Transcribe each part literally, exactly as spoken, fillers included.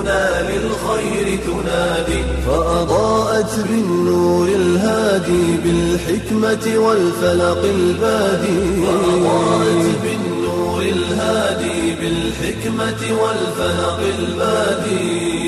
تدعونا للخير تنادي. فأضاءت بالنور الهادي بالحكمة والفلق البادي. فأضاءت بالنور الهادي بالحكمة والفلق البادي.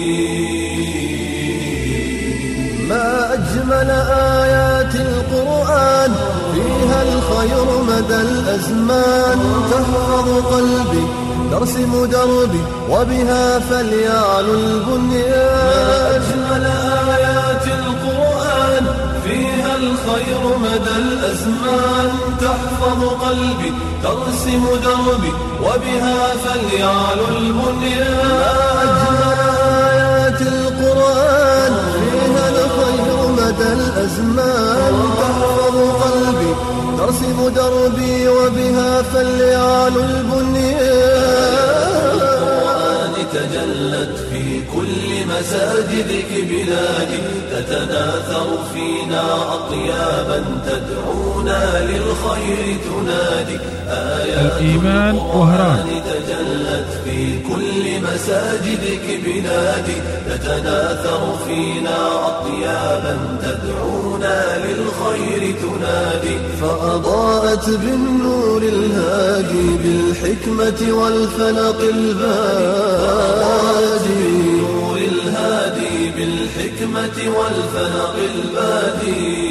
ما أجمل آيات القرآن فيها الخير مدى الأزمان. تحفظ قلبي ترسم دربي وبها فليعلو البنيان. ما أجمل آيات القرآن فيها الخير مدى الأزمان. تحفظ قلبي ترسم دربي وبها فليعلو البنيان. ما أجمل آيات القرآن فيها الخير مدى الأزمان. تحفظ قلبي ترسم دربي وبها فليعلو البنيان. القرآن تجلت في كل مساجدك بلادي. تتناثر فينا أطيابا تدعونا للخير تنادي. آيات الإيمان وهران تجلت في كل مساجدك بلادي. تتناثر فينا أطيابا تدعونا للخير تنادي. فأضاءت بالنور الهادي بالحكمة والفلق البادي. نور الهادي بالحكمة والفلق البادي.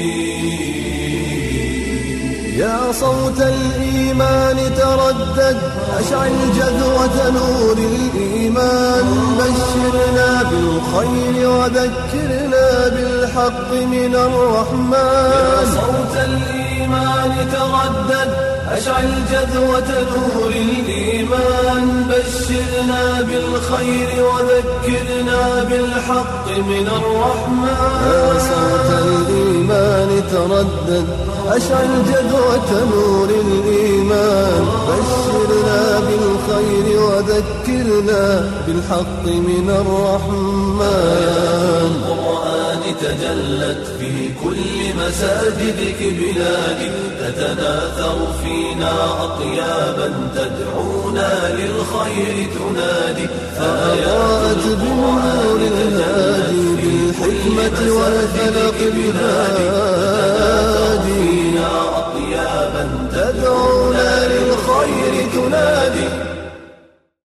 يا صوت الإيمان تردد أشعل جذوة نور الإيمان. بشرنا بالخير وذكرنا بالحق من الرحمن. يا صوت الإيمان تردد أشعل جذوة نور الإيمان. بشرنا بالخير وذكرنا بالحق من الرحمن. يا صوت الإيمان تردد أشعل جذوة نور الإيمان. بشرنا بالخير وذكرنا بالحق من الرحمن. القرآن تجلت في كل مساجدك بلادي. تتناثر فينا أطيابا تدعونا للخير تنادي. فأضاءت بالنور الهادي بالحكمة والفلق البادي. أطيابا تدعونا للخير تنادي.